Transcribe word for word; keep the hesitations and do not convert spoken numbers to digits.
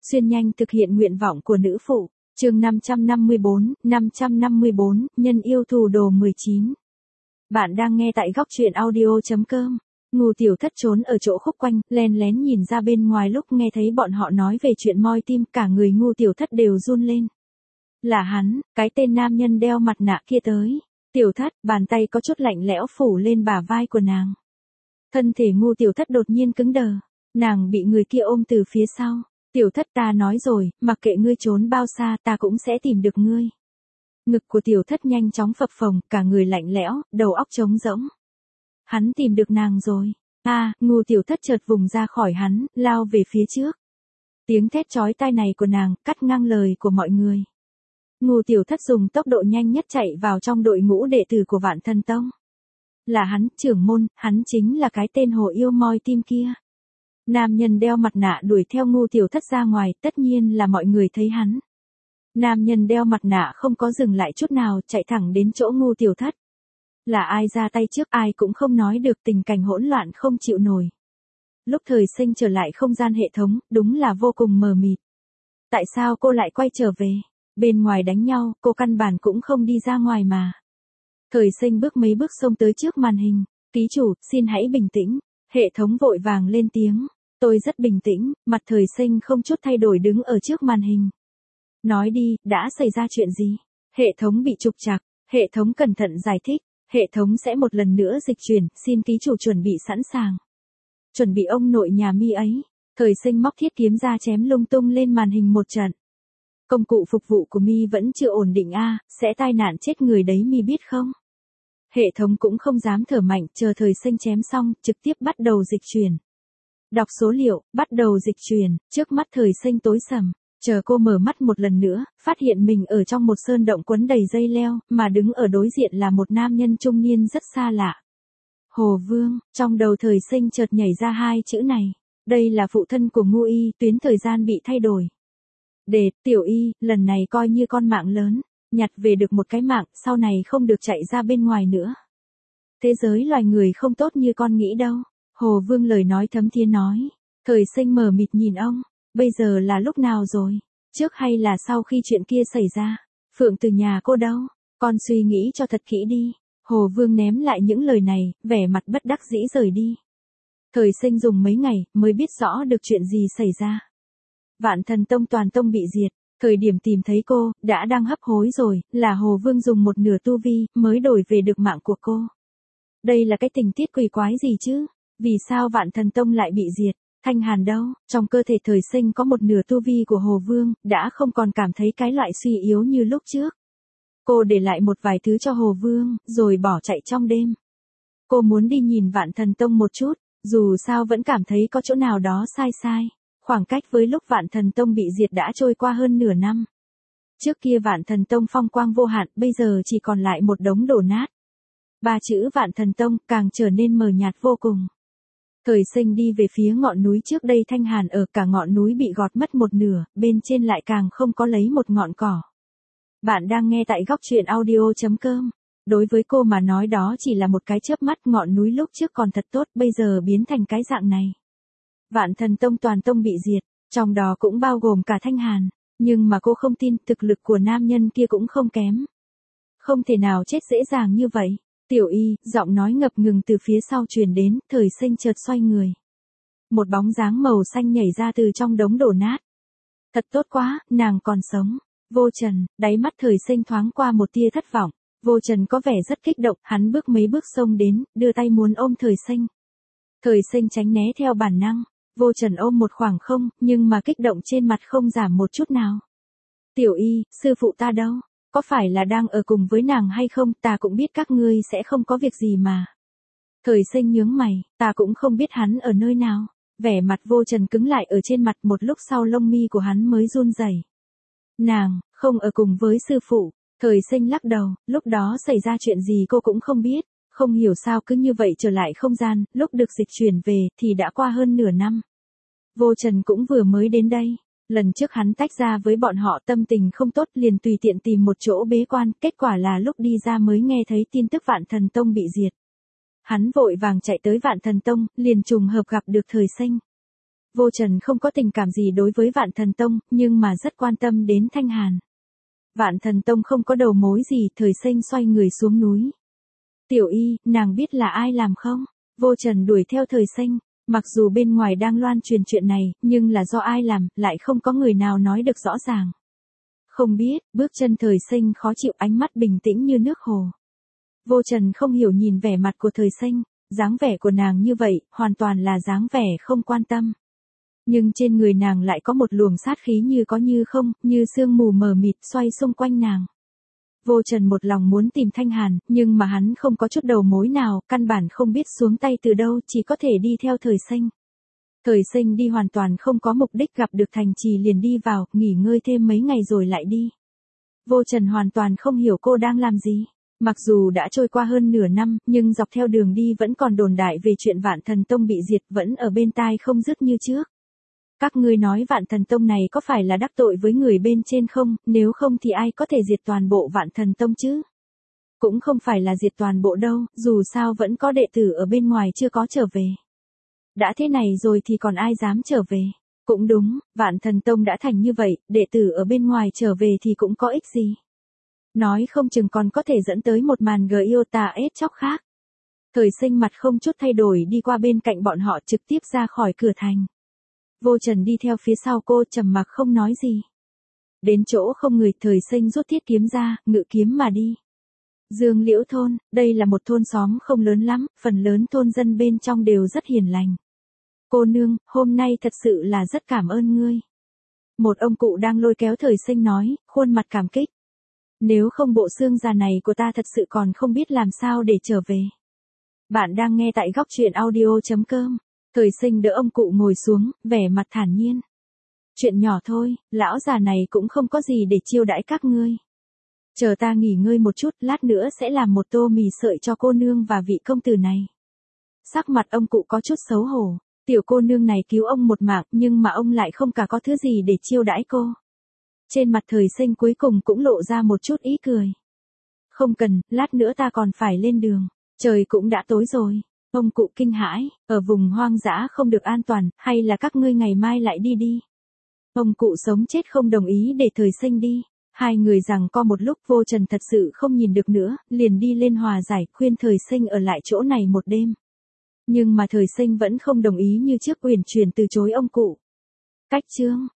xuyên nhanh thực hiện nguyện vọng của nữ phụ. Chương năm trăm năm mươi bốn, năm trăm năm mươi bốn, nhân yêu thù đồ mười chín. Bạn đang nghe tại góc truyện audio chấm com. Ngô Tiểu Thất trốn ở chỗ khúc quanh, len lén nhìn ra bên ngoài lúc nghe thấy bọn họ nói về chuyện moi tim, cả người Ngô Tiểu Thất đều run lên. Là hắn, cái tên nam nhân đeo mặt nạ kia tới. Tiểu Thất, bàn tay có chút lạnh lẽo phủ lên bả vai của nàng. Thân thể Ngô Tiểu Thất đột nhiên cứng đờ, nàng bị người kia ôm từ phía sau. Tiểu Thất, ta nói rồi, mặc kệ ngươi trốn bao xa ta cũng sẽ tìm được ngươi. Ngực của Tiểu Thất nhanh chóng phập phồng, cả người lạnh lẽo, đầu óc trống rỗng. Hắn tìm được nàng rồi. A, à, Ngô Tiểu Thất chợt vùng ra khỏi hắn, lao về phía trước. Tiếng thét chói tai này của nàng cắt ngang lời của mọi người. Ngô Tiểu Thất dùng tốc độ nhanh nhất chạy vào trong đội ngũ đệ tử của Vạn Thần Tông. Là hắn, trưởng môn, hắn chính là cái tên hồ yêu moi tim kia. Nam nhân đeo mặt nạ đuổi theo Ngô Tiểu Thất ra ngoài, tất nhiên là mọi người thấy hắn. Nam nhân đeo mặt nạ không có dừng lại chút nào, chạy thẳng đến chỗ Ngô Tiểu Thất. Là ai ra tay trước ai cũng không nói được, tình cảnh hỗn loạn không chịu nổi. Lúc Thời Sinh trở lại không gian hệ thống, đúng là vô cùng mờ mịt. Tại sao cô lại quay trở về? Bên ngoài đánh nhau, cô căn bản cũng không đi ra ngoài mà. Thời Sinh bước mấy bước xông tới trước màn hình. Ký chủ, xin hãy bình tĩnh. Hệ thống vội vàng lên tiếng. Tôi rất bình tĩnh, mặt Thời Sinh không chút thay đổi đứng ở trước màn hình. Nói đi, đã xảy ra chuyện gì? Hệ thống bị trục trặc, hệ thống cẩn thận giải thích, hệ thống sẽ một lần nữa dịch chuyển, xin ký chủ chuẩn bị sẵn sàng. Chuẩn bị ông nội nhà mi ấy. Thời Sinh móc thiết kiếm ra chém lung tung lên màn hình một trận. Công cụ phục vụ của mi vẫn chưa ổn định a, à, sẽ tai nạn chết người đấy mi biết không? Hệ thống cũng không dám thở mạnh, chờ Thời Sinh chém xong, trực tiếp bắt đầu dịch chuyển. Đọc số liệu, bắt đầu dịch chuyển, trước mắt Thời Sinh tối sầm, chờ cô mở mắt một lần nữa, phát hiện mình ở trong một sơn động quấn đầy dây leo, mà đứng ở đối diện là một nam nhân trung niên rất xa lạ. Hồ Vương, trong đầu Thời Sinh chợt nhảy ra hai chữ này, đây là phụ thân của Ngô Y, tuyến thời gian bị thay đổi. Đệt, Tiểu Y, lần này coi như con mạng lớn, nhặt về được một cái mạng, sau này không được chạy ra bên ngoài nữa. Thế giới loài người không tốt như con nghĩ đâu. Hồ Vương lời nói thấm thía nói. Thời Sinh mờ mịt nhìn ông, bây giờ là lúc nào rồi? Trước hay là sau khi chuyện kia xảy ra? Phượng từ nhà cô đâu? Con suy nghĩ cho thật kỹ đi. Hồ Vương ném lại những lời này, vẻ mặt bất đắc dĩ rời đi. Thời Sinh dùng mấy ngày mới biết rõ được chuyện gì xảy ra. Vạn Thần Tông toàn tông bị diệt, thời điểm tìm thấy cô, đã đang hấp hối rồi, là Hồ Vương dùng một nửa tu vi, mới đổi về được mạng của cô. Đây là cái tình tiết quỷ quái gì chứ? Vì sao Vạn Thần Tông lại bị diệt? Thanh Hàn đâu? Trong cơ thể Thời Sinh có một nửa tu vi của Hồ Vương, đã không còn cảm thấy cái loại suy yếu như lúc trước. Cô để lại một vài thứ cho Hồ Vương, rồi bỏ chạy trong đêm. Cô muốn đi nhìn Vạn Thần Tông một chút, dù sao vẫn cảm thấy có chỗ nào đó sai sai. Khoảng cách với lúc Vạn Thần Tông bị diệt đã trôi qua hơn nửa năm. Trước kia Vạn Thần Tông phong quang vô hạn, bây giờ chỉ còn lại một đống đổ nát. Ba chữ Vạn Thần Tông càng trở nên mờ nhạt vô cùng. Thời Sinh đi về phía ngọn núi trước đây Thanh Hàn ở, cả ngọn núi bị gọt mất một nửa, bên trên lại càng không có lấy một ngọn cỏ. Bạn đang nghe tại góc truyện audio chấm com. Đối với cô mà nói đó chỉ là một cái chớp mắt, ngọn núi lúc trước còn thật tốt, bây giờ biến thành cái dạng này. Vạn Thần Tông toàn tông bị diệt, trong đó cũng bao gồm cả Thanh Hàn, nhưng mà cô không tin thực lực của nam nhân kia cũng không kém. Không thể nào chết dễ dàng như vậy. Tiểu Y, giọng nói ngập ngừng từ phía sau truyền đến, Thời Sinh chợt xoay người. Một bóng dáng màu xanh nhảy ra từ trong đống đổ nát. Thật tốt quá, nàng còn sống. Vô Trần, đáy mắt Thời Sinh thoáng qua một tia thất vọng. Vô Trần có vẻ rất kích động, hắn bước mấy bước xông đến, đưa tay muốn ôm Thời Sinh. Thời Sinh tránh né theo bản năng. Vô Trần ôm một khoảng không, nhưng mà kích động trên mặt không giảm một chút nào. Tiểu Y, sư phụ ta đâu? Có phải là đang ở cùng với nàng hay không? Ta cũng biết các ngươi sẽ không có việc gì mà. Thời Sinh nhướng mày, ta cũng không biết hắn ở nơi nào. Vẻ mặt Vô Trần cứng lại ở trên mặt, một lúc sau lông mi của hắn mới run rẩy. Nàng, không ở cùng với sư phụ. Thời Sinh lắc đầu, lúc đó xảy ra chuyện gì cô cũng không biết. Không hiểu sao cứ như vậy trở lại không gian, lúc được dịch chuyển về thì đã qua hơn nửa năm. Vô Trần cũng vừa mới đến đây. Lần trước hắn tách ra với bọn họ tâm tình không tốt, liền tùy tiện tìm một chỗ bế quan, kết quả là lúc đi ra mới nghe thấy tin tức Vạn Thần Tông bị diệt. Hắn vội vàng chạy tới Vạn Thần Tông, liền trùng hợp gặp được Thời Sinh. Vô Trần không có tình cảm gì đối với Vạn Thần Tông, nhưng mà rất quan tâm đến Thanh Hàn. Vạn Thần Tông không có đầu mối gì, Thời Sinh xoay người xuống núi. Tiểu Y, nàng biết là ai làm không? Vô Trần đuổi theo Thời Sinh, mặc dù bên ngoài đang loan truyền chuyện này, nhưng là do ai làm, lại không có người nào nói được rõ ràng. Không biết, bước chân Thời Sinh khó chịu, ánh mắt bình tĩnh như nước hồ. Vô Trần không hiểu nhìn vẻ mặt của Thời Sinh, dáng vẻ của nàng như vậy, hoàn toàn là dáng vẻ không quan tâm. Nhưng trên người nàng lại có một luồng sát khí như có như không, như sương mù mờ mịt xoay xung quanh nàng. Vô Trần một lòng muốn tìm Thanh Hàn, nhưng mà hắn không có chút đầu mối nào, căn bản không biết xuống tay từ đâu, chỉ có thể đi theo Thời Sinh. Thời Sinh đi hoàn toàn không có mục đích, gặp được thành trì liền đi vào, nghỉ ngơi thêm mấy ngày rồi lại đi. Vô Trần hoàn toàn không hiểu cô đang làm gì. Mặc dù đã trôi qua hơn nửa năm, nhưng dọc theo đường đi vẫn còn đồn đại về chuyện Vạn Thần Tông bị diệt, vẫn ở bên tai không dứt như trước. Các ngươi nói Vạn Thần Tông này có phải là đắc tội với người bên trên không, nếu không thì ai có thể diệt toàn bộ Vạn Thần Tông chứ? Cũng không phải là diệt toàn bộ đâu, dù sao vẫn có đệ tử ở bên ngoài chưa có trở về. Đã thế này rồi thì còn ai dám trở về? Cũng đúng, Vạn Thần Tông đã thành như vậy, đệ tử ở bên ngoài trở về thì cũng có ích gì. Nói không chừng còn có thể dẫn tới một màn gờ yêu tà ết chóc khác. Thời Sinh mặt không chút thay đổi đi qua bên cạnh bọn họ, trực tiếp ra khỏi cửa thành. Vô Trần đi theo phía sau cô, trầm mặc không nói gì. Đến chỗ không người, Thời Sinh rút thiết kiếm ra, ngự kiếm mà đi. Dương Liễu thôn, đây là một thôn xóm không lớn lắm, phần lớn thôn dân bên trong đều rất hiền lành. Cô nương, hôm nay thật sự là rất cảm ơn ngươi. Một ông cụ đang lôi kéo Thời Sinh nói, khuôn mặt cảm kích. Nếu không bộ xương già này của ta thật sự còn không biết làm sao để trở về. Bạn đang nghe tại góc truyện audio chấm com. Thời Sinh đỡ ông cụ ngồi xuống, vẻ mặt thản nhiên. Chuyện nhỏ thôi, lão già này cũng không có gì để chiêu đãi các ngươi. Chờ ta nghỉ ngơi một chút, lát nữa sẽ làm một tô mì sợi cho cô nương và vị công tử này. Sắc mặt ông cụ có chút xấu hổ, tiểu cô nương này cứu ông một mạng, nhưng mà ông lại không cả có thứ gì để chiêu đãi cô. Trên mặt Thời Sinh cuối cùng cũng lộ ra một chút ý cười. Không cần, lát nữa ta còn phải lên đường, trời cũng đã tối rồi. Ông cụ kinh hãi, ở vùng hoang dã không được an toàn, hay là các ngươi ngày mai lại đi đi. Ông cụ sống chết không đồng ý để Thời Sinh đi. Hai người giằng co một lúc, Vô Trần thật sự không nhìn được nữa, liền đi lên hòa giải, khuyên Thời Sinh ở lại chỗ này một đêm. Nhưng mà Thời Sinh vẫn không đồng ý như trước, uyển chuyển từ chối ông cụ. Cách chương